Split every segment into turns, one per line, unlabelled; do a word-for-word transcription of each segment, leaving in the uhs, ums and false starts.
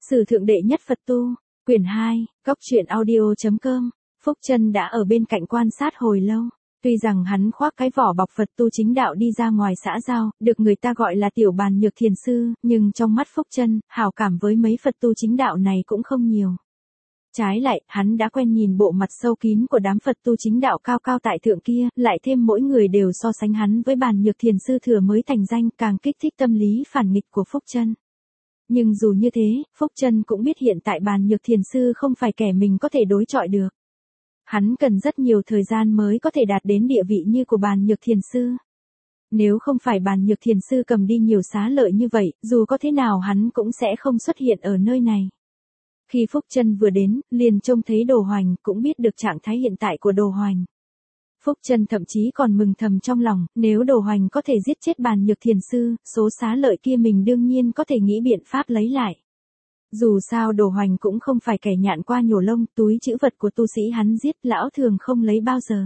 Sử thượng đệ nhất Phật tu, quyển hai, góc truyện audio chấm com. Phúc Chân đã ở bên cạnh quan sát hồi lâu. Tuy rằng hắn khoác cái vỏ bọc Phật tu chính đạo đi ra ngoài xã giao, được người ta gọi là tiểu bàn nhược thiền sư, nhưng trong mắt Phúc Chân, hảo cảm với mấy Phật tu chính đạo này cũng không nhiều. Trái lại, hắn đã quen nhìn bộ mặt sâu kín của đám Phật tu chính đạo cao cao tại thượng kia, lại thêm mỗi người đều so sánh hắn với bàn nhược thiền sư thừa mới thành danh, càng kích thích tâm lý phản nghịch của Phúc Chân. Nhưng dù như thế, Phúc Chân cũng biết hiện tại bàn nhược thiền sư không phải kẻ mình có thể đối chọi được. Hắn cần rất nhiều thời gian mới có thể đạt đến địa vị như của bàn nhược thiền sư. Nếu không phải bàn nhược thiền sư cầm đi nhiều xá lợi như vậy, dù có thế nào hắn cũng sẽ không xuất hiện ở nơi này. Khi Phúc Chân vừa đến, liền trông thấy Đồ Hoành, cũng biết được trạng thái hiện tại của Đồ Hoành. Phúc Chân thậm chí còn mừng thầm trong lòng, nếu Đồ Hoành có thể giết chết bàn nhược thiền sư, số xá lợi kia mình đương nhiên có thể nghĩ biện pháp lấy lại. Dù sao Đồ Hoành cũng không phải kẻ nhạn qua nhổ lông, túi trữ vật của tu sĩ hắn giết, lão thường không lấy bao giờ.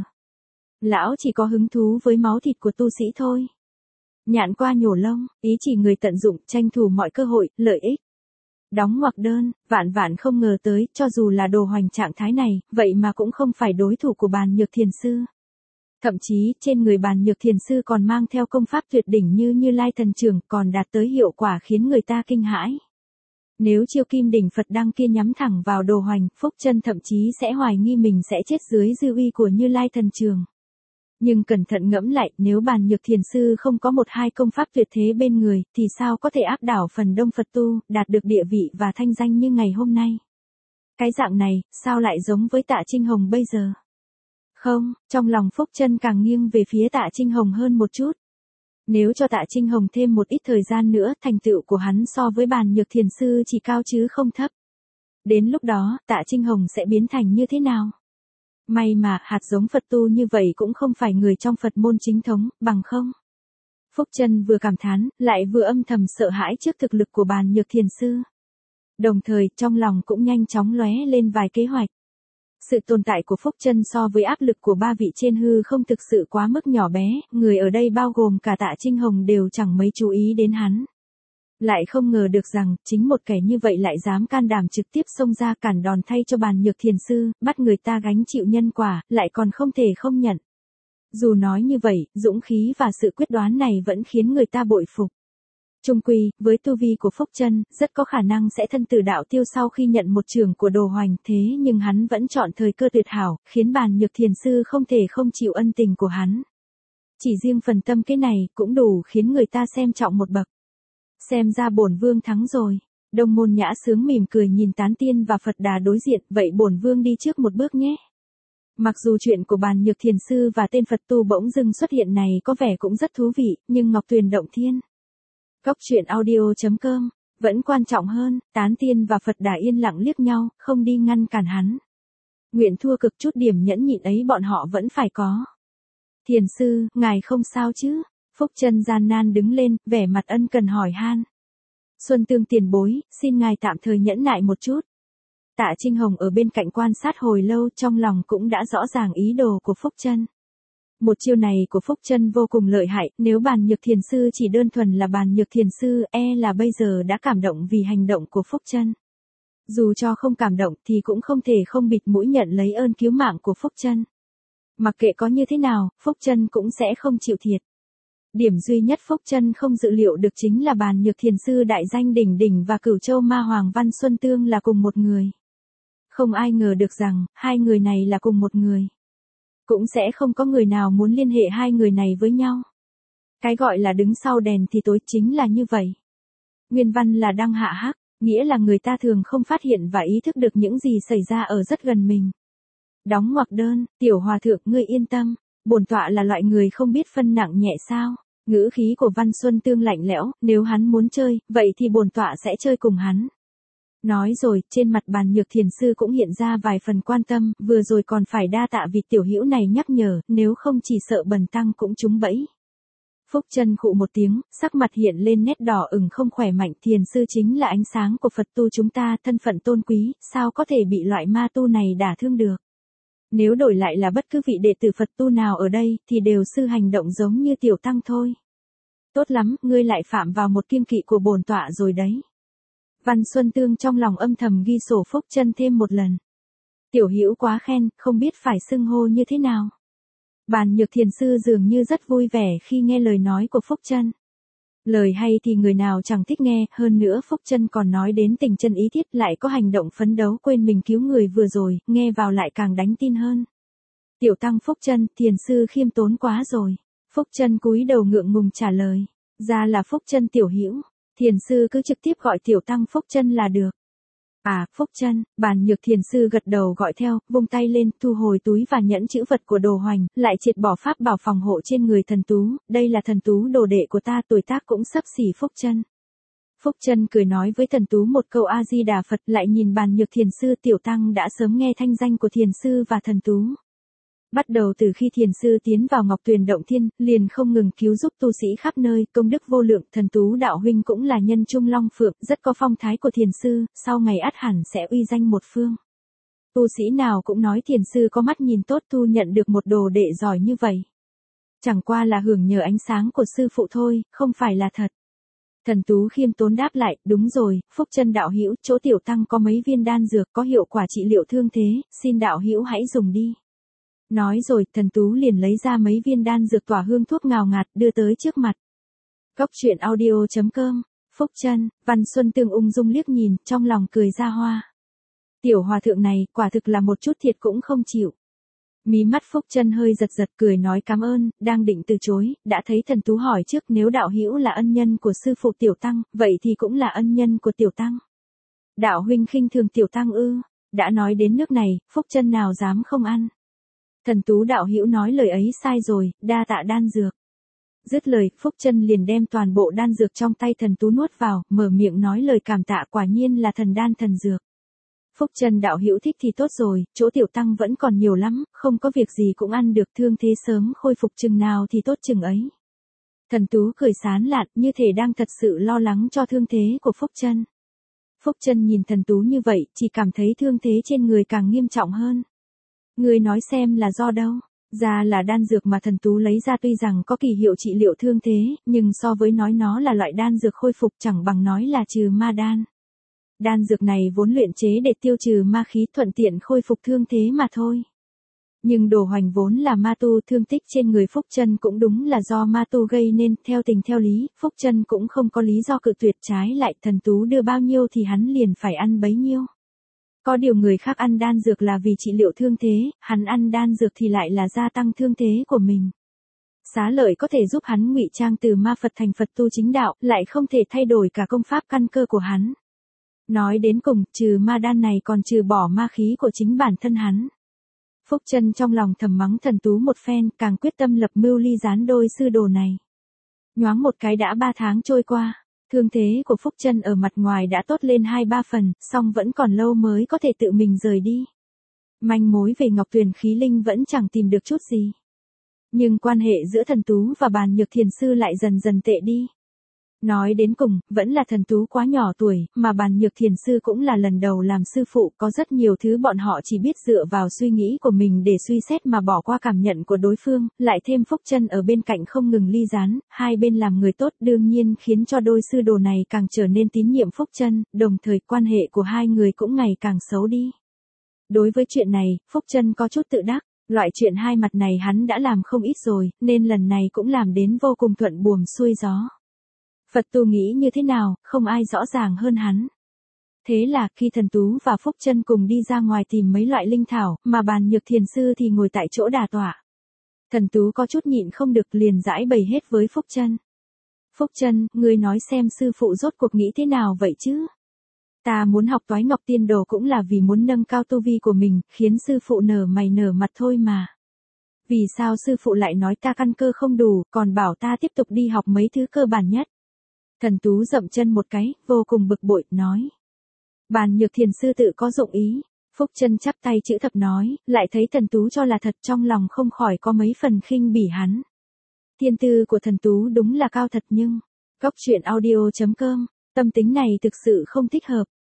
Lão chỉ có hứng thú với máu thịt của tu sĩ thôi. Nhạn qua nhổ lông, ý chỉ người tận dụng, tranh thủ mọi cơ hội, lợi ích. Đóng ngoặc đơn, vạn vạn không ngờ tới, cho dù là Đồ Hoành trạng thái này, vậy mà cũng không phải đối thủ của bàn nhược thiền sư. Thậm chí, trên người bàn nhược thiền sư còn mang theo công pháp tuyệt đỉnh như Như Lai thần trưởng, còn đạt tới hiệu quả khiến người ta kinh hãi. Nếu chiêu kim đỉnh Phật đăng kia nhắm thẳng vào Đồ Hoành, Phúc Chân thậm chí sẽ hoài nghi mình sẽ chết dưới dư uy của Như Lai thần trường. Nhưng cẩn thận ngẫm lại, nếu bàn nhược thiền sư không có một hai công pháp tuyệt thế bên người, thì sao có thể áp đảo phần đông Phật tu, đạt được địa vị và thanh danh như ngày hôm nay. Cái dạng này, sao lại giống với Tạ Trinh Hồng bây giờ? Không, trong lòng Phúc Chân càng nghiêng về phía Tạ Trinh Hồng hơn một chút. Nếu cho Tạ Trinh Hồng thêm một ít thời gian nữa, thành tựu của hắn so với bàn nhược thiền sư chỉ cao chứ không thấp. Đến lúc đó, Tạ Trinh Hồng sẽ biến thành như thế nào? May mà, hạt giống Phật tu như vậy cũng không phải người trong Phật môn chính thống, bằng không. Phúc Chân vừa cảm thán, lại vừa âm thầm sợ hãi trước thực lực của bàn nhược thiền sư. Đồng thời, trong lòng cũng nhanh chóng lóe lên vài kế hoạch. Sự tồn tại của Phúc Chân so với áp lực của ba vị trên hư không thực sự quá mức nhỏ bé, người ở đây bao gồm cả Tạ Trinh Hồng đều chẳng mấy chú ý đến hắn. Lại không ngờ được rằng, chính một kẻ như vậy lại dám can đảm trực tiếp xông ra cản đòn thay cho bàn nhược thiền sư, bắt người ta gánh chịu nhân quả, lại còn không thể không nhận. Dù nói như vậy, dũng khí và sự quyết đoán này vẫn khiến người ta bội phục. Chung quy, với tu vi của Phúc Chân, rất có khả năng sẽ thân tử đạo tiêu sau khi nhận một trường của Đồ Hoành, thế nhưng hắn vẫn chọn thời cơ tuyệt hảo, khiến bàn nhược thiền sư không thể không chịu ân tình của hắn. Chỉ riêng phần tâm cái này, cũng đủ khiến người ta xem trọng một bậc. Xem ra bổn vương thắng rồi. Đông Môn Nhã sướng mỉm cười nhìn Tán Tiên và Phật Đà đối diện, vậy bổn vương đi trước một bước nhé. Mặc dù chuyện của bàn nhược thiền sư và tên Phật tu bỗng dưng xuất hiện này có vẻ cũng rất thú vị, nhưng Ngọc Tuyền động thiên. Góc truyện audio chấm com, vẫn quan trọng hơn, Tán Tiên và Phật Đà yên lặng liếc nhau, không đi ngăn cản hắn. Nguyện thua cực chút điểm nhẫn nhịn ấy bọn họ vẫn phải có. Thiền sư, ngài không sao chứ? Phúc Chân gian nan đứng lên, vẻ mặt ân cần hỏi han. Xuân Tương tiền bối, xin ngài tạm thời nhẫn nại một chút. Tạ Trinh Hồng ở bên cạnh quan sát hồi lâu, trong lòng cũng đã rõ ràng ý đồ của Phúc Chân. Một chiêu này của Phúc Chân vô cùng lợi hại, nếu bàn nhược thiền sư chỉ đơn thuần là bàn nhược thiền sư, e là bây giờ đã cảm động vì hành động của Phúc Chân. Dù cho không cảm động thì cũng không thể không bịt mũi nhận lấy ơn cứu mạng của Phúc Chân. Mặc kệ có như thế nào, Phúc Chân cũng sẽ không chịu thiệt. Điểm duy nhất Phúc Chân không dự liệu được chính là bàn nhược thiền sư đại danh đỉnh đỉnh và Cửu Châu Ma Hoàng Văn Xuân Tương là cùng một người. Không ai ngờ được rằng, hai người này là cùng một người. Cũng sẽ không có người nào muốn liên hệ hai người này với nhau. Cái gọi là đứng sau đèn thì tối chính là như vậy. Nguyên văn là đăng hạ hắc, nghĩa là người ta thường không phát hiện và ý thức được những gì xảy ra ở rất gần mình. Đóng ngoặc đơn, tiểu hòa thượng ngươi yên tâm, bổn tọa là loại người không biết phân nặng nhẹ sao. Ngữ khí của Văn Xuân Tương lạnh lẽo, nếu hắn muốn chơi, vậy thì bổn tọa sẽ chơi cùng hắn. Nói rồi, trên mặt bàn nhược thiền sư cũng hiện ra vài phần quan tâm, vừa rồi còn phải đa tạ vị tiểu hữu này nhắc nhở, nếu không chỉ sợ bần tăng cũng trúng bẫy. Phúc Chân khụ một tiếng, sắc mặt hiện lên nét đỏ ửng không khỏe mạnh, thiền sư chính là ánh sáng của Phật tu chúng ta, thân phận tôn quý, sao có thể bị loại ma tu này đả thương được. Nếu đổi lại là bất cứ vị đệ tử Phật tu nào ở đây, thì đều sư hành động giống như tiểu tăng thôi. Tốt lắm, ngươi lại phạm vào một kiêng kỵ của bổn tọa rồi đấy. Văn Xuân Tương trong lòng âm thầm ghi sổ Phúc Chân thêm một lần. Tiểu Hữu quá khen, không biết phải xưng hô như thế nào. Bàn Nhược Thiền sư dường như rất vui vẻ khi nghe lời nói của Phúc Chân. Lời hay thì người nào chẳng thích nghe, hơn nữa Phúc Chân còn nói đến tình chân ý thiết, lại có hành động phấn đấu quên mình cứu người vừa rồi, nghe vào lại càng đánh tin hơn. Tiểu tăng Phúc Chân, thiền sư khiêm tốn quá rồi. Phúc Chân cúi đầu ngượng ngùng trả lời. Ra là Phúc Chân tiểu hữu, thiền sư cứ trực tiếp gọi tiểu tăng Phúc Chân là được. À, Phúc Chân, Bàn Nhược Thiền sư gật đầu gọi theo, vung tay lên, thu hồi túi và nhẫn chữ vật của Đồ Hoành, lại triệt bỏ pháp bảo phòng hộ trên người thần tú, đây là thần tú đồ đệ của ta, tuổi tác cũng xấp xỉ Phúc Chân. Phúc Chân cười nói với thần tú một câu A Di Đà Phật, lại nhìn Bàn Nhược Thiền sư, tiểu tăng đã sớm nghe thanh danh của thiền sư và thần tú. Bắt đầu từ khi thiền sư tiến vào Ngọc Tuyền Động Thiên, liền không ngừng cứu giúp tu sĩ khắp nơi, công đức vô lượng, thần tú đạo huynh cũng là nhân trung long phượng, rất có phong thái của thiền sư, sau ngày ắt hẳn sẽ uy danh một phương. Tu sĩ nào cũng nói thiền sư có mắt nhìn tốt, thu nhận được một đồ đệ giỏi như vậy. Chẳng qua là hưởng nhờ ánh sáng của sư phụ thôi, không phải là thật. Thần tú khiêm tốn đáp lại, đúng rồi, Phúc Chân đạo hữu, chỗ tiểu tăng có mấy viên đan dược có hiệu quả trị liệu thương thế, xin đạo hữu hãy dùng đi. Nói rồi, thần tú liền lấy ra mấy viên đan dược tỏa hương thuốc ngào ngạt, đưa tới trước mặt. Góc truyện audio chấm com, Phúc Chân, Văn Xuân Tương ung dung liếc nhìn, trong lòng cười ra hoa. Tiểu hòa thượng này, quả thực là một chút thiệt cũng không chịu. Mí mắt Phúc Chân hơi giật giật, cười nói cảm ơn, đang định từ chối, đã thấy thần tú hỏi trước, nếu đạo hữu là ân nhân của sư phụ tiểu tăng, vậy thì cũng là ân nhân của tiểu tăng. Đạo huynh khinh thường tiểu tăng ư? Đã nói đến nước này, Phúc Chân nào dám không ăn. Thần tú đạo hữu nói lời ấy sai rồi, đa tạ đan dược. Dứt lời, Phúc Chân liền đem toàn bộ đan dược trong tay thần tú nuốt vào, mở miệng nói lời cảm tạ, quả nhiên là thần đan thần dược. Phúc Chân đạo hữu thích thì tốt rồi, chỗ tiểu tăng vẫn còn nhiều lắm, không có việc gì cũng ăn được, thương thế sớm khôi phục chừng nào thì tốt chừng ấy. Thần tú cười sán lạn, như thể đang thật sự lo lắng cho thương thế của Phúc Chân. Phúc Chân nhìn thần tú như vậy, chỉ cảm thấy thương thế trên người càng nghiêm trọng hơn. Ngươi nói xem là do đâu? Ra là đan dược mà thần tú lấy ra, tuy rằng có kỳ hiệu trị liệu thương thế, nhưng so với nói nó là loại đan dược khôi phục chẳng bằng nói là trừ ma đan. Đan dược này vốn luyện chế để tiêu trừ ma khí, thuận tiện khôi phục thương thế mà thôi. Nhưng Đồ Hoành vốn là ma tu, thương tích trên người Phúc Chân cũng đúng là do ma tu gây nên, theo tình theo lý, Phúc Chân cũng không có lý do cự tuyệt, trái lại thần tú đưa bao nhiêu thì hắn liền phải ăn bấy nhiêu. Có điều người khác ăn đan dược là vì trị liệu thương thế, hắn ăn đan dược thì lại là gia tăng thương thế của mình. Xá lợi có thể giúp hắn ngụy trang từ ma Phật thành Phật tu chính đạo, lại không thể thay đổi cả công pháp căn cơ của hắn. Nói đến cùng, trừ ma đan này còn trừ bỏ ma khí của chính bản thân hắn. Phúc Chân trong lòng thầm mắng thần tú một phen, càng quyết tâm lập mưu ly gián đôi sư đồ này. Nhoáng một cái đã ba tháng trôi qua. Thương thế của Phúc Chân ở mặt ngoài đã tốt lên hai ba phần, song vẫn còn lâu mới có thể tự mình rời đi. Manh mối về Ngọc Tuyền khí linh vẫn chẳng tìm được chút gì. Nhưng quan hệ giữa thần tú và Bàn Nhược Thiền sư lại dần dần tệ đi. Nói đến cùng, vẫn là thần tú quá nhỏ tuổi, mà Bàn Nhược Thiền sư cũng là lần đầu làm sư phụ, có rất nhiều thứ bọn họ chỉ biết dựa vào suy nghĩ của mình để suy xét mà bỏ qua cảm nhận của đối phương, lại thêm Phúc Chân ở bên cạnh không ngừng ly gián, hai bên làm người tốt đương nhiên khiến cho đôi sư đồ này càng trở nên tín nhiệm Phúc Chân, đồng thời quan hệ của hai người cũng ngày càng xấu đi. Đối với chuyện này, Phúc Chân có chút tự đắc, loại chuyện hai mặt này hắn đã làm không ít rồi, nên lần này cũng làm đến vô cùng thuận buồm xuôi gió. Phật tu nghĩ như thế nào, không ai rõ ràng hơn hắn. Thế là, khi thần tú và Phúc Chân cùng đi ra ngoài tìm mấy loại linh thảo, mà Bàn Nhược Thiền sư thì ngồi tại chỗ đà tọa. Thần tú có chút nhịn không được, liền giải bày hết với Phúc Chân. Phúc Chân, ngươi nói xem sư phụ rốt cuộc nghĩ thế nào vậy chứ? Ta muốn học Toái Ngọc Tiên Đồ cũng là vì muốn nâng cao tu vi của mình, khiến sư phụ nở mày nở mặt thôi mà. Vì sao sư phụ lại nói ta căn cơ không đủ, còn bảo ta tiếp tục đi học mấy thứ cơ bản nhất? Thần tú dậm chân một cái, vô cùng bực bội, nói. Bàn Nhược Thiền sư tự có dụng ý. Phúc Chân chắp tay chữ thập nói, lại thấy thần tú cho là thật, trong lòng không khỏi có mấy phần khinh bỉ hắn. Thiên tư của thần tú đúng là cao thật, nhưng... Góc truyện audio chấm com, tâm tính này thực sự không thích hợp.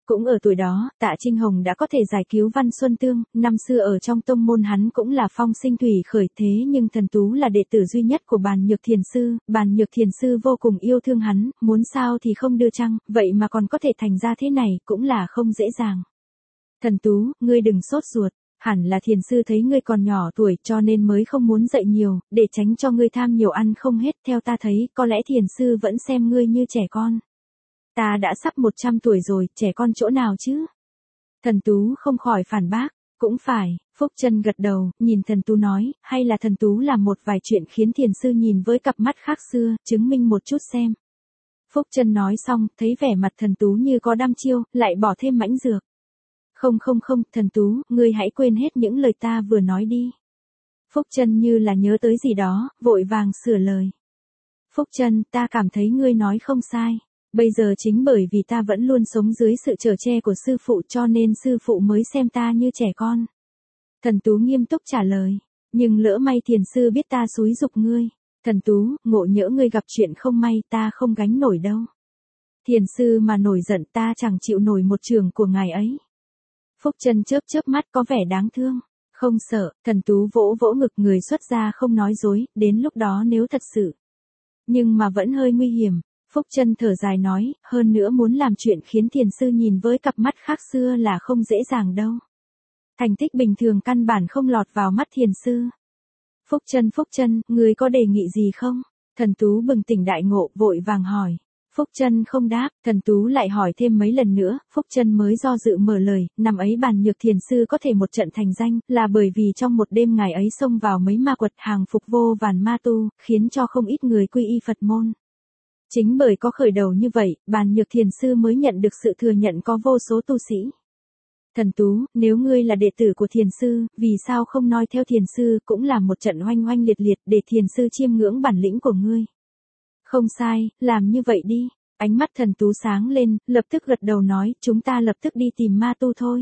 Cũng ở tuổi đó, Tạ Trinh Hồng đã có thể giải cứu Văn Xuân Tương, năm xưa ở trong tông môn hắn cũng là phong sinh thủy khởi thế nhưng Thần Tú là đệ tử duy nhất của Bàn Nhược Thiền Sư, Bàn Nhược Thiền Sư vô cùng yêu thương hắn, muốn sao thì không đưa chăng, vậy mà còn có thể thành ra thế này cũng là không dễ dàng. Thần Tú, ngươi đừng sốt ruột, hẳn là Thiền Sư thấy ngươi còn nhỏ tuổi cho nên mới không muốn dạy nhiều, để tránh cho ngươi tham nhiều ăn không hết, theo ta thấy, có lẽ Thiền Sư vẫn xem ngươi như trẻ con. Ta đã sắp một trăm tuổi rồi, trẻ con chỗ nào chứ? Thần Tú không khỏi phản bác, cũng phải, Phúc Chân gật đầu, nhìn Thần Tú nói, hay là Thần Tú làm một vài chuyện khiến Thiền Sư nhìn với cặp mắt khác xưa, chứng minh một chút xem. Phúc Chân nói xong, thấy vẻ mặt Thần Tú như có đăm chiêu, lại bỏ thêm mãnh dược. Không không không, Thần Tú, ngươi hãy quên hết những lời ta vừa nói đi. Phúc Chân như là nhớ tới gì đó, vội vàng sửa lời. Phúc Chân, ta cảm thấy ngươi nói không sai. Bây giờ chính bởi vì ta vẫn luôn sống dưới sự chở che của sư phụ cho nên sư phụ mới xem ta như trẻ con. Thần Tú nghiêm túc trả lời, nhưng lỡ may Thiền Sư biết ta xúi giục ngươi. Thần Tú, ngộ nhỡ ngươi gặp chuyện không may ta không gánh nổi đâu. Thiền Sư mà nổi giận ta chẳng chịu nổi một trường của ngài ấy. Phúc Chân chớp chớp mắt có vẻ đáng thương. Không sợ, Thần Tú vỗ vỗ ngực người xuất gia không nói dối, đến lúc đó nếu thật sự. Nhưng mà vẫn hơi nguy hiểm. Phúc Chân thở dài nói, hơn nữa muốn làm chuyện khiến Thiền Sư nhìn với cặp mắt khác xưa là không dễ dàng đâu. Thành tích bình thường căn bản không lọt vào mắt Thiền Sư. Phúc Chân Phúc Chân, ngươi có đề nghị gì không? Thần Tú bừng tỉnh đại ngộ, vội vàng hỏi. Phúc Chân không đáp, Thần Tú lại hỏi thêm mấy lần nữa, Phúc Chân mới do dự mở lời, năm ấy Bàn Nhược Thiền Sư có thể một trận thành danh, là bởi vì trong một đêm ngài ấy xông vào mấy ma quật hàng phục vô vàn ma tu, khiến cho không ít người quy y Phật môn. Chính bởi có khởi đầu như vậy, Bàn Nhược Thiền Sư mới nhận được sự thừa nhận có vô số tu sĩ. Thần Tú, nếu ngươi là đệ tử của Thiền Sư, vì sao không noi theo Thiền Sư cũng là một trận oanh oanh liệt liệt để Thiền Sư chiêm ngưỡng bản lĩnh của ngươi. Không sai, làm như vậy đi. Ánh mắt Thần Tú sáng lên, lập tức gật đầu nói, chúng ta lập tức đi tìm ma tu thôi.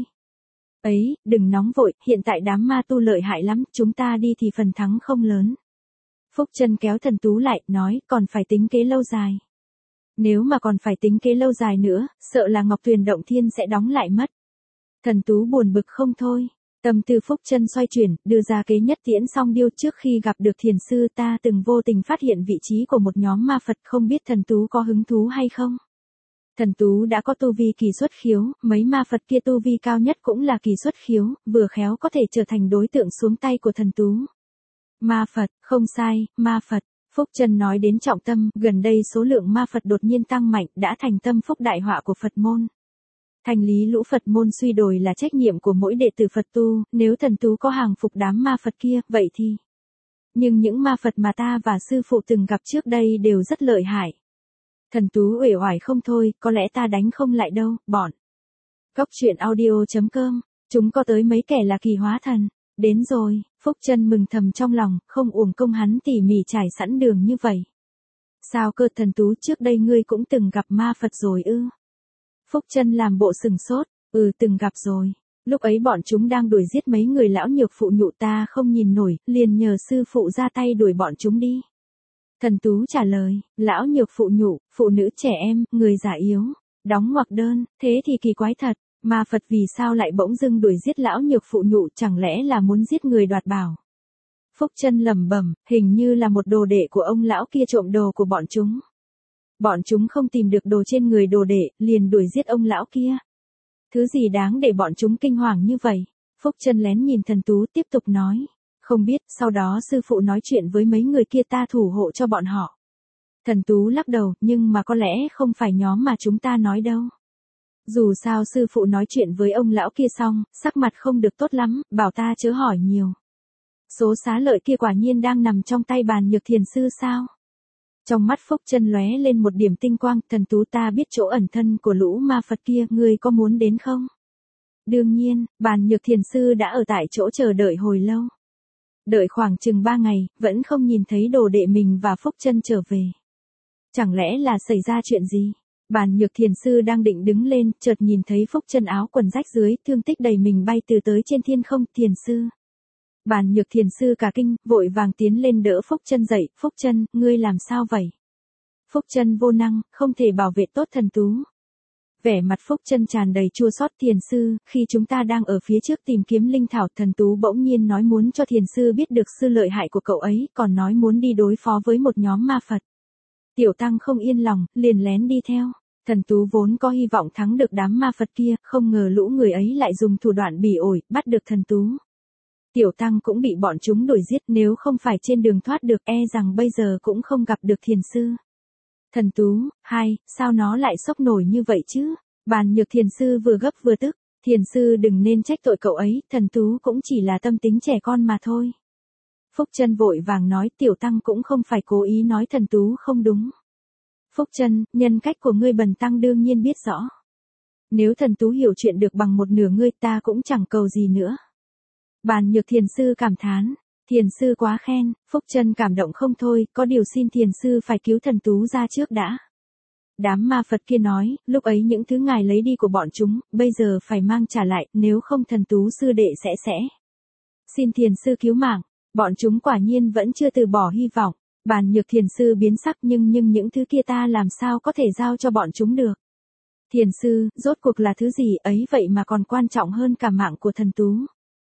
Ấy, đừng nóng vội, hiện tại đám ma tu lợi hại lắm, chúng ta đi thì phần thắng không lớn. Phúc Chân kéo Thần Tú lại, nói, còn phải tính kế lâu dài. Nếu mà còn phải tính kế lâu dài nữa, sợ là Ngọc Tuyền Động Thiên sẽ đóng lại mất. Thần Tú buồn bực không thôi. Tâm tư Phúc Chân xoay chuyển, đưa ra kế nhất tiễn song điêu trước khi gặp được Thiền Sư ta từng vô tình phát hiện vị trí của một nhóm ma Phật không biết Thần Tú có hứng thú hay không. Thần Tú đã có tu vi kỳ xuất khiếu, mấy ma Phật kia tu vi cao nhất cũng là kỳ xuất khiếu, vừa khéo có thể trở thành đối tượng xuống tay của Thần Tú. Ma Phật, không sai, ma Phật. Phúc Chân nói đến trọng tâm, gần đây số lượng ma Phật đột nhiên tăng mạnh đã thành tâm phúc đại họa của Phật môn. Thành lý lũ Phật môn suy đồi là trách nhiệm của mỗi đệ tử Phật tu, nếu Thần Tú có hàng phục đám ma Phật kia, vậy thì. Nhưng những ma Phật mà ta và sư phụ từng gặp trước đây đều rất lợi hại. Thần Tú uể oải không thôi, có lẽ ta đánh không lại đâu, bọn. Góc truyện audio chấm com, chúng có tới mấy kẻ là kỳ hóa thần. Đến rồi, Phúc Chân mừng thầm trong lòng, không uổng công hắn tỉ mỉ trải sẵn đường như vậy. Sao cơ Thần Tú, trước đây ngươi cũng từng gặp ma Phật rồi ư? Phúc Chân làm bộ sừng sốt, ừ từng gặp rồi. Lúc ấy bọn chúng đang đuổi giết mấy người lão nhược phụ nhụ ta không nhìn nổi, liền nhờ sư phụ ra tay đuổi bọn chúng đi. Thần Tú trả lời, lão nhược phụ nhụ, phụ nữ trẻ em, người già yếu, đóng ngoặc đơn, thế thì kỳ quái thật, ma Phật vì sao lại bỗng dưng đuổi giết lão nhược phụ nhụ, chẳng lẽ là muốn giết người đoạt bảo. Phúc Chân lẩm bẩm, hình như là một đồ đệ của ông lão kia trộm đồ của bọn chúng. Bọn chúng không tìm được đồ trên người đồ đệ, liền đuổi giết ông lão kia. Thứ gì đáng để bọn chúng kinh hoàng như vậy? Phúc Chân lén nhìn Thần Tú tiếp tục nói. Không biết, sau đó sư phụ nói chuyện với mấy người kia ta thủ hộ cho bọn họ. Thần Tú lắc đầu, nhưng mà có lẽ không phải nhóm mà chúng ta nói đâu. Dù sao sư phụ nói chuyện với ông lão kia xong, sắc mặt không được tốt lắm, bảo ta chớ hỏi nhiều. Số xá lợi kia quả nhiên đang nằm trong tay Bàn Nhược Thiền Sư sao? Trong mắt Phúc Chân lóe lên một điểm tinh quang, Thần Tú ta biết chỗ ẩn thân của lũ ma Phật kia, ngươi có muốn đến không? Đương nhiên, Bàn Nhược Thiền Sư đã ở tại chỗ chờ đợi hồi lâu. Đợi khoảng chừng ba ngày, vẫn không nhìn thấy đồ đệ mình và Phúc Chân trở về. Chẳng lẽ là xảy ra chuyện gì? Bàn Nhược Thiền Sư đang định đứng lên, chợt nhìn thấy Phúc Chân áo quần rách dưới, thương tích đầy mình bay từ tới trên thiên không, Thiền Sư. Bàn Nhược Thiền Sư cả kinh, vội vàng tiến lên đỡ Phúc Chân dậy, Phúc Chân, ngươi làm sao vậy? Phúc Chân vô năng, không thể bảo vệ tốt Thần Tú. Vẻ mặt Phúc Chân tràn đầy chua xót. Thiền sư, khi chúng ta đang ở phía trước tìm kiếm linh thảo, thần tú bỗng nhiên nói muốn cho thiền sư biết được sự lợi hại của cậu ấy, còn nói muốn đi đối phó với một nhóm ma Phật. Tiểu tăng không yên lòng, liền lén đi theo. Thần tú vốn có hy vọng thắng được đám ma Phật kia, không ngờ lũ người ấy lại dùng thủ đoạn bỉ ổi, bắt được thần tú. Tiểu tăng cũng bị bọn chúng đuổi giết, nếu không phải trên đường thoát được e rằng bây giờ cũng không gặp được thiền sư. Thần tú, hai, sao nó lại sốc nổi như vậy chứ? Bàn Nhược thiền sư vừa gấp vừa tức, thiền sư đừng nên trách tội cậu ấy, thần tú cũng chỉ là tâm tính trẻ con mà thôi. Phúc Chân vội vàng nói, tiểu tăng cũng không phải cố ý nói thần tú không đúng. Phúc Chân, nhân cách của ngươi bần tăng đương nhiên biết rõ. Nếu thần tú hiểu chuyện được bằng một nửa ngươi ta cũng chẳng cầu gì nữa. Bàn Nhược thiền sư cảm thán, thiền sư quá khen. Phúc Chân cảm động không thôi, có điều xin thiền sư phải cứu thần tú ra trước đã. Đám ma Phật kia nói, lúc ấy những thứ ngài lấy đi của bọn chúng, bây giờ phải mang trả lại, nếu không thần tú sư đệ sẽ sẽ. Xin thiền sư cứu mạng, bọn chúng quả nhiên vẫn chưa từ bỏ hy vọng. Bàn Nhược thiền sư biến sắc, nhưng nhưng những thứ kia ta làm sao có thể giao cho bọn chúng được. Thiền sư, rốt cuộc là thứ gì ấy vậy mà còn quan trọng hơn cả mạng của thần tú.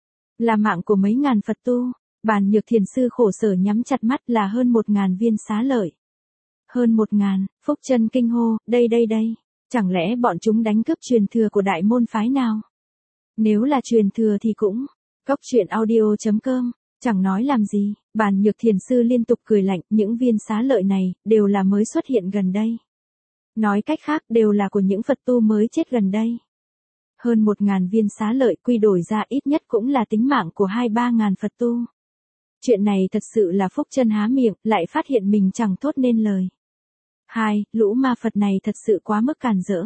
Là mạng của mấy ngàn Phật tu. Bàn Nhược thiền sư khổ sở nhắm chặt mắt, là hơn một ngàn viên xá lợi. Hơn một ngàn, Phúc Chân kinh hô, đây đây đây, chẳng lẽ bọn chúng đánh cướp truyền thừa của đại môn phái nào? Nếu là truyền thừa thì cũng, cốc truyện audio chấm com, chẳng nói làm gì. Bàn Nhược thiền sư liên tục cười lạnh, những viên xá lợi này, đều là mới xuất hiện gần đây. Nói cách khác, đều là của những Phật tu mới chết gần đây. Hơn một ngàn viên xá lợi quy đổi ra ít nhất cũng là tính mạng của hai ba ngàn Phật tu. Chuyện này thật sự là Phúc Chân há miệng, lại phát hiện mình chẳng thốt nên lời. Hai, lũ ma Phật này thật sự quá mức càn rỡ.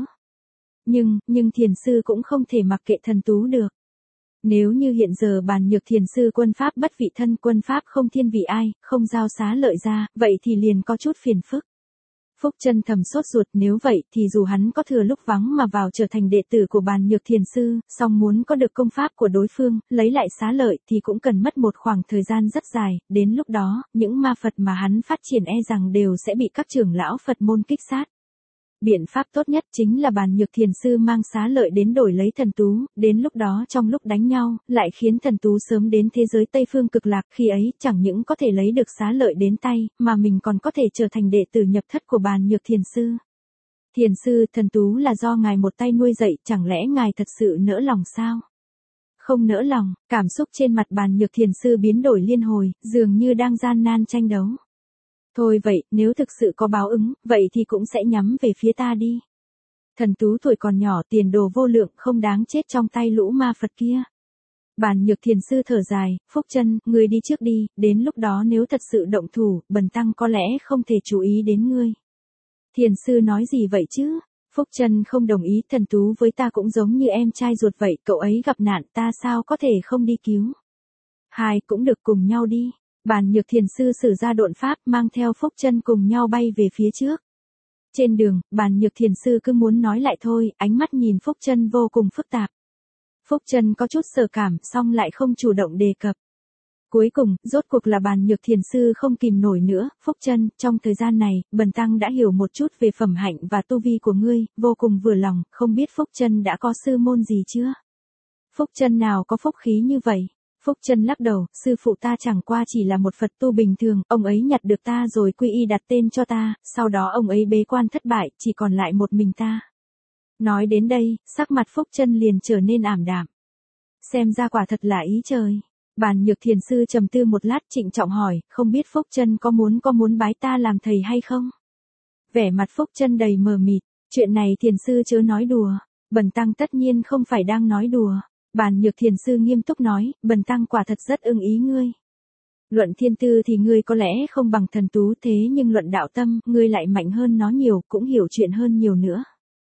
Nhưng, nhưng thiền sư cũng không thể mặc kệ thần tú được. Nếu như hiện giờ Bàn Nhược thiền sư quân pháp bất vị thân, quân pháp không thiên vị ai, không giao xá lợi ra, vậy thì liền có chút phiền phức. Phúc Chân thầm sốt ruột, nếu vậy thì dù hắn có thừa lúc vắng mà vào trở thành đệ tử của Bàn Nhược thiền sư, song muốn có được công pháp của đối phương, lấy lại xá lợi thì cũng cần mất một khoảng thời gian rất dài, đến lúc đó, những ma Phật mà hắn phát triển e rằng đều sẽ bị các trưởng lão Phật môn kích sát. Biện pháp tốt nhất chính là Bàn Nhược thiền sư mang xá lợi đến đổi lấy thần tú, đến lúc đó trong lúc đánh nhau, lại khiến thần tú sớm đến thế giới Tây Phương Cực Lạc, khi ấy chẳng những có thể lấy được xá lợi đến tay, mà mình còn có thể trở thành đệ tử nhập thất của Bàn Nhược thiền sư. Thiền sư, thần tú là do ngài một tay nuôi dạy, chẳng lẽ ngài thật sự nỡ lòng sao? Không nỡ lòng, cảm xúc trên mặt Bàn Nhược thiền sư biến đổi liên hồi, dường như đang gian nan tranh đấu. Thôi vậy, nếu thực sự có báo ứng, vậy thì cũng sẽ nhắm về phía ta đi. Thần tú tuổi còn nhỏ, tiền đồ vô lượng, không đáng chết trong tay lũ ma Phật kia. Bàn Nhược thiền sư thở dài, Phúc Chân, ngươi đi trước đi, đến lúc đó nếu thật sự động thủ, bần tăng có lẽ không thể chú ý đến ngươi. Thiền sư nói gì vậy chứ? Phúc Chân không đồng ý, thần tú với ta cũng giống như em trai ruột vậy, cậu ấy gặp nạn ta sao có thể không đi cứu. Hai, cũng được, cùng nhau đi. Bàn Nhược thiền sư sử ra độn pháp, mang theo Phúc Chân cùng nhau bay về phía trước. Trên đường, Bàn Nhược thiền sư cứ muốn nói lại thôi, ánh mắt nhìn Phúc Chân vô cùng phức tạp. Phúc Chân có chút sợ cảm, song lại không chủ động đề cập. Cuối cùng, rốt cuộc là Bàn Nhược thiền sư không kìm nổi nữa, Phúc Chân, trong thời gian này, bần tăng đã hiểu một chút về phẩm hạnh và tu vi của ngươi, vô cùng vừa lòng, không biết Phúc Chân đã có sư môn gì chưa? Phúc Chân nào có phúc khí như vậy? Phúc Chân lắc đầu, sư phụ ta chẳng qua chỉ là một Phật tu bình thường, ông ấy nhặt được ta rồi quy y đặt tên cho ta, sau đó ông ấy bế quan thất bại, chỉ còn lại một mình ta. Nói đến đây, sắc mặt Phúc Chân liền trở nên ảm đạm. Xem ra quả thật là ý trời. Bàn Nhược thiền sư trầm tư một lát, trịnh trọng hỏi, không biết Phúc Chân có muốn có muốn bái ta làm thầy hay không? Vẻ mặt Phúc Chân đầy mờ mịt, chuyện này thiền sư chớ nói đùa, bần tăng tất nhiên không phải đang nói đùa. Bàn Nhược thiền sư nghiêm túc nói, bần tăng quả thật rất ưng ý ngươi. Luận thiên tư thì ngươi có lẽ không bằng thần tú, thế nhưng luận đạo tâm, ngươi lại mạnh hơn nó nhiều, cũng hiểu chuyện hơn nhiều nữa.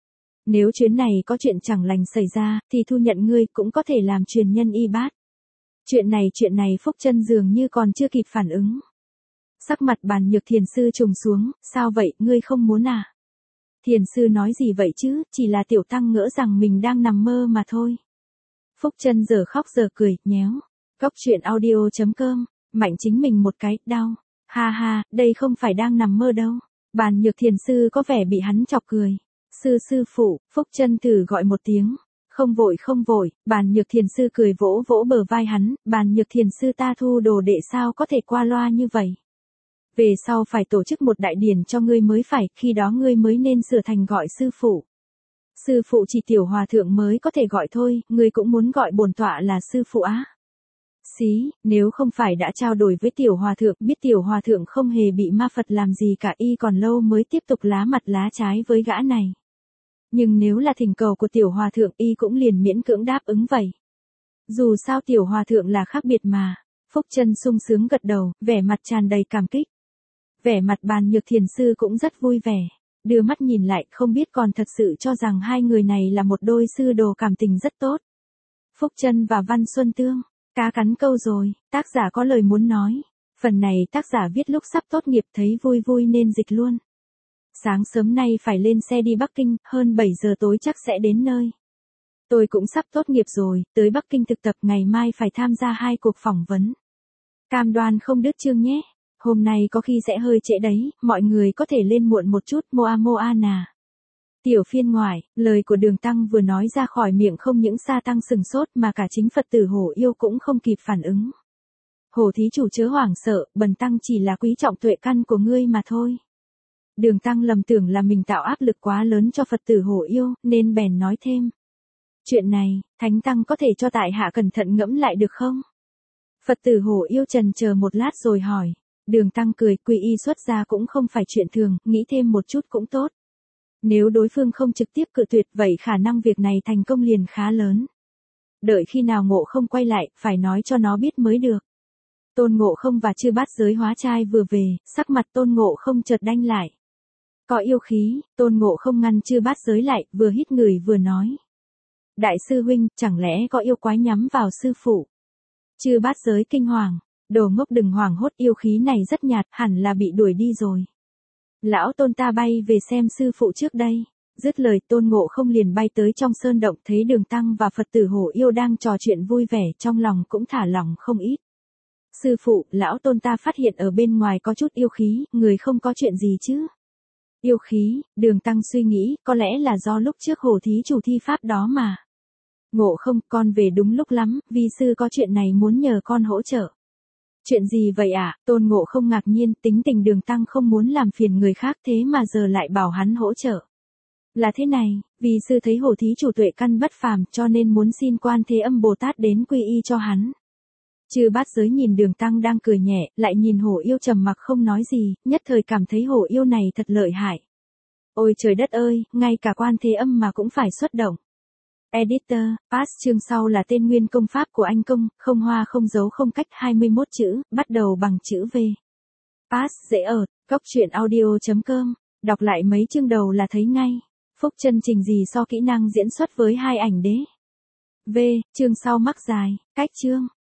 Nếu chuyến này có chuyện chẳng lành xảy ra, thì thu nhận ngươi cũng có thể làm truyền nhân y bát. Chuyện này chuyện này Phúc Chân dường như còn chưa kịp phản ứng. Sắc mặt Bàn Nhược thiền sư trùng xuống, sao vậy, ngươi không muốn à? Thiền sư nói gì vậy chứ, chỉ là tiểu tăng ngỡ rằng mình đang nằm mơ mà thôi. Phúc Chân giờ khóc giờ cười, nhéo. Cốc truyện audio chấm com, mạnh chính mình một cái, đau. Ha ha, đây không phải đang nằm mơ đâu. Bàn Nhược thiền sư có vẻ bị hắn chọc cười. Sư sư phụ, Phúc Chân thử gọi một tiếng. Không vội không vội, Bàn Nhược Thiền sư cười vỗ vỗ bờ vai hắn, Bàn Nhược Thiền sư ta thu đồ đệ sao có thể qua loa như vậy. Về sau phải tổ chức một đại điển cho ngươi mới phải, khi đó ngươi mới nên sửa thành gọi sư phụ. Sư phụ chỉ tiểu hòa thượng mới có thể gọi thôi, ngươi cũng muốn gọi bổn tọa là sư phụ á. Xí, nếu không phải đã trao đổi với tiểu hòa thượng, biết tiểu hòa thượng không hề bị ma Phật làm gì cả, y còn lâu mới tiếp tục lá mặt lá trái với gã này. Nhưng nếu là thỉnh cầu của tiểu hòa thượng, y cũng liền miễn cưỡng đáp ứng vậy. Dù sao tiểu hòa thượng là khác biệt mà. Phúc Chân sung sướng gật đầu, vẻ mặt tràn đầy cảm kích. Vẻ mặt Bàn Nhược Thiền sư cũng rất vui vẻ. Đưa mắt nhìn lại, không biết còn thật sự cho rằng hai người này là một đôi sư đồ cảm tình rất tốt. Phúc Chân và Văn Xuân Tương, cá cắn câu rồi, tác giả có lời muốn nói. Phần này tác giả viết lúc sắp tốt nghiệp thấy vui vui nên dịch luôn. Sáng sớm nay phải lên xe đi Bắc Kinh, hơn bảy giờ tối chắc sẽ đến nơi. Tôi cũng sắp tốt nghiệp rồi, tới Bắc Kinh thực tập, ngày mai phải tham gia hai cuộc phỏng vấn. Cam đoan không đứt chương nhé. Hôm nay có khi sẽ hơi trễ đấy, mọi người có thể lên muộn một chút, moa moa nà. Tiểu phiên ngoại, lời của Đường Tăng vừa nói ra khỏi miệng không những Sa Tăng sừng sốt mà cả chính Phật tử Hổ Yêu cũng không kịp phản ứng. Hổ thí chủ chớ hoảng sợ, bần Tăng chỉ là quý trọng tuệ căn của ngươi mà thôi. Đường Tăng lầm tưởng là mình tạo áp lực quá lớn cho Phật tử Hổ Yêu, nên bèn nói thêm. Chuyện này, Thánh Tăng có thể cho tại hạ cẩn thận ngẫm lại được không? Phật tử Hổ Yêu trần chờ một lát rồi hỏi. Đường Tăng cười, quy y xuất gia cũng không phải chuyện thường, nghĩ thêm một chút cũng tốt. Nếu đối phương không trực tiếp cự tuyệt, vậy khả năng việc này thành công liền khá lớn. Đợi khi nào Ngộ Không quay lại, phải nói cho nó biết mới được. Tôn Ngộ Không và Chư Bát Giới hóa trai vừa về, sắc mặt Tôn Ngộ Không chợt đanh lại. Có yêu khí, Tôn Ngộ Không ngăn Chư Bát Giới lại, vừa hít người vừa nói. Đại sư huynh, chẳng lẽ có yêu quái nhắm vào sư phụ? Chư Bát Giới kinh hoàng. Đồ ngốc đừng hoảng hốt, yêu khí này rất nhạt, hẳn là bị đuổi đi rồi. Lão Tôn ta bay về xem sư phụ trước đây. Dứt lời Tôn Ngộ Không liền bay tới trong sơn động, thấy Đường Tăng và Phật tử Hổ Yêu đang trò chuyện vui vẻ, trong lòng cũng thả lỏng không ít. Sư phụ, lão Tôn ta phát hiện ở bên ngoài có chút yêu khí, người không có chuyện gì chứ? Yêu khí, Đường Tăng suy nghĩ, có lẽ là do lúc trước Hổ thí chủ thi pháp đó mà. Ngộ Không, con về đúng lúc lắm, vi sư có chuyện này muốn nhờ con hỗ trợ. Chuyện gì vậy ạ? À? Tôn Ngộ Không ngạc nhiên, tính tình Đường Tăng không muốn làm phiền người khác thế mà giờ lại bảo hắn hỗ trợ. Là thế này, vì sư thấy Hổ thí chủ tuệ căn bất phàm cho nên muốn xin Quan Thế Âm Bồ Tát đến quy y cho hắn. Chư Bát Giới nhìn Đường Tăng đang cười nhẹ, lại nhìn Hổ Yêu trầm mặc không nói gì, nhất thời cảm thấy Hổ Yêu này thật lợi hại. Ôi trời đất ơi, ngay cả Quan Thế Âm mà cũng phải xuất động. Editor, pass chương sau là tên nguyên công pháp của anh công, không hoa không dấu không cách hai mươi mốt chữ, bắt đầu bằng chữ V. Pass dễ ở, góc truyện audio chấm com, đọc lại mấy chương đầu là thấy ngay. Phúc Chân trình gì so kỹ năng diễn xuất với hai ảnh đế. V, chương sau mắc dài, cách chương.